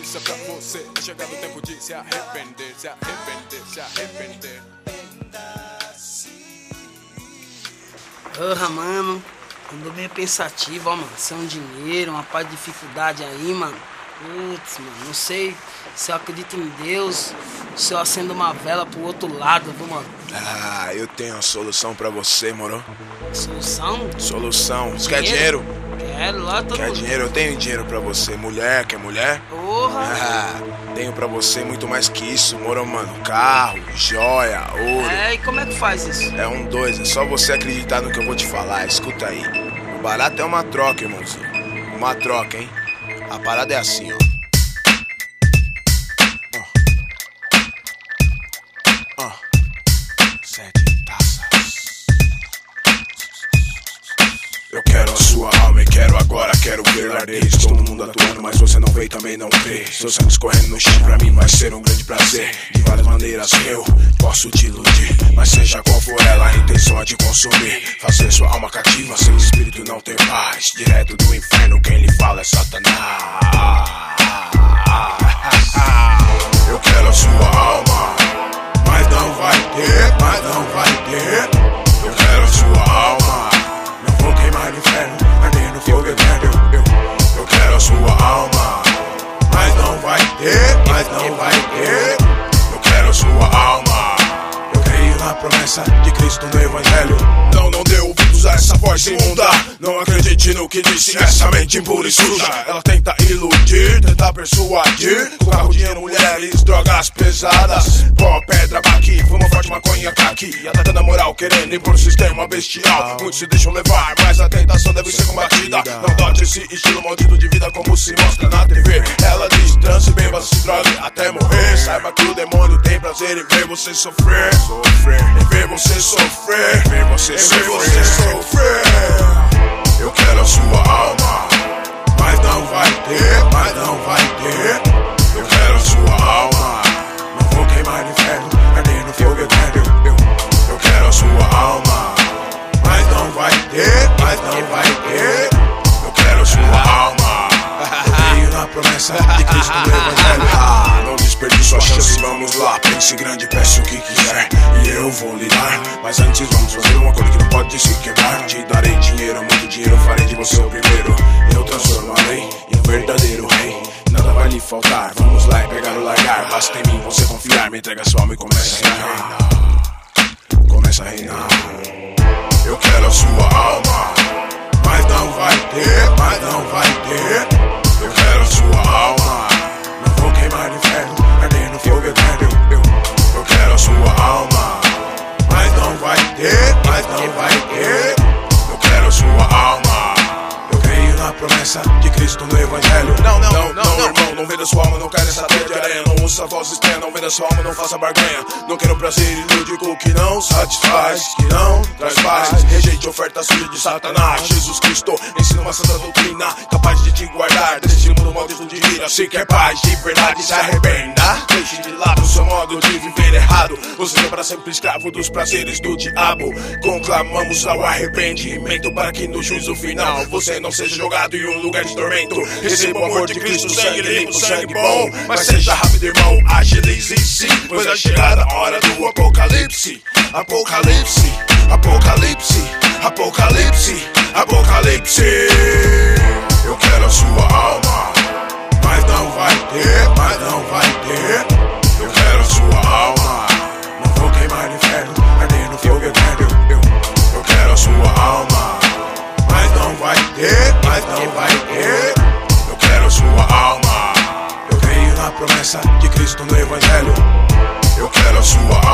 notícia pra você. É chegado o tempo de se arrepender, se arrepender, se arrepender. Porra, mano, ando meio pensativo, ó, mano. Sem um dinheiro, uma paz de dificuldade aí, mano. Putz, mano, não sei se eu acredito em Deus, se eu acendo uma vela pro outro lado, viu, mano? Ah, eu tenho uma solução pra você, moro? Solução? Solução. Você quer dinheiro? Quero, lá todo Quer mundo. dinheiro? Eu tenho dinheiro pra você. Mulher, quer mulher? Porra! Ah, tenho pra você muito mais que isso, moro, mano? Carro, joia, ouro. É, e como é que faz isso? É um dois, é só você acreditar no que eu vou te falar. Escuta aí. O barato é uma troca, irmãozinho. Uma troca, hein? A parada é assim, ó. Sete taças. Eu quero a sua alma e quero agora, quero ver lardeiros. Todo mundo atuando, mas você não vê e também não vê. Seu sangue escorrendo no chão, pra mim vai ser um grande prazer. De várias maneiras eu posso te iludir, mas seja qual for ela, a intenção é de consumir. Fazer sua alma cativa, seu espírito não ter paz. Direto do inferno, quem lhe fala é Satanás. Eu quero a sua alma, mas não vai ter, mas não vai ter. Eu quero a sua alma, não vou queimar no inferno, arder no fogo eterno. Eu quero a sua alma, mas não vai ter, mas não vai ter. Eu quero a sua alma, eu creio na promessa de Cristo no Evangelho. Não dê ouvidos a essa voz imunda, não acredite no que disse essa mente impura e suja. Ela tenta iludir, tenta persuadir, com carro, dinheiro, mulheres, drogas pesadas, pó, pedra, baqui, fuma forte, maconha, caqui, atacando a moral, querendo impor o sistema bestial. Muitos se deixam levar, mas a tentação deve ser combatida. Não dote esse estilo maldito de vida como se mostra na TV. Ela diz transe, beba, se drogue até morrer. Saiba que o demônio tem prazer em ver você sofrer, em ver você sofrer, em ver você sofrer. Eu quero a sua alma, mas não vai ter, mas não vai ter. Eu quero a sua alma, não vou queimar no inferno, arder no fogo eterno. Eu quero a sua alma, mas não vai ter, mas não vai ter. Eu quero a sua alma, eu creio na promessa de Cristo no Evangelho. Não desperdice sua chance, vamos lá, pense grande, peça o que quiser e eu vou lhe dar. Mas antes vamos fazer uma coisa que não pode se quebrar. Te darei dinheiro, muito dinheiro, farei de você o primeiro. Eu transformarei em um verdadeiro rei, nada vai lhe faltar. Vamos lá e pegar o largar, basta em mim você confiar. Me entrega sua alma e começa a reinar, começa a reinar. Eu quero a sua alma, mas não vai ter, mas não vai ter. Eu quero a sua alma, não vou queimar no inferno, arder no fogo eterno. Eu quero a sua alma, mas não vai ter, mas não vai ter. Eu quero a sua alma, eu creio na promessa de Cristo no Evangelho. Não, irmão, não venda sua alma, não cai nessa teia de areia. Não ouça a voz estranha, não venda sua alma, não faça barganha. Não quero prazer ilúdico que não satisfaz, que não traz paz. Rejeite oferta suja de Satanás. Jesus Cristo ensina uma santa doutrina, capaz de te guardar deste mundo maldito de ira. Se quer paz de verdade, se arrependa. Deixe de lado o seu modo de viver errado. Você é para sempre escravo dos prazeres do diabo. Conclamamos ao arrependimento, para que no juízo final você não seja jogado em um lugar de tormento. Receba o amor de Cristo, sangue limpo, sangue bom. Mas seja rápido, irmão, agilize-se, pois vai chegar a hora do apocalipse. Apocalipse, apocalipse, apocalipse, apocalipse. Eu quero a sua alma, mas não vai ter, mas não vai ter. Eu quero a sua alma, não vou queimar no inferno, arder no fogo eterno. Eu quero a sua alma, mas não vai ter, mas não vai ter. Eu quero a sua alma, eu creio na promessa de Cristo no Evangelho. Eu quero a sua alma.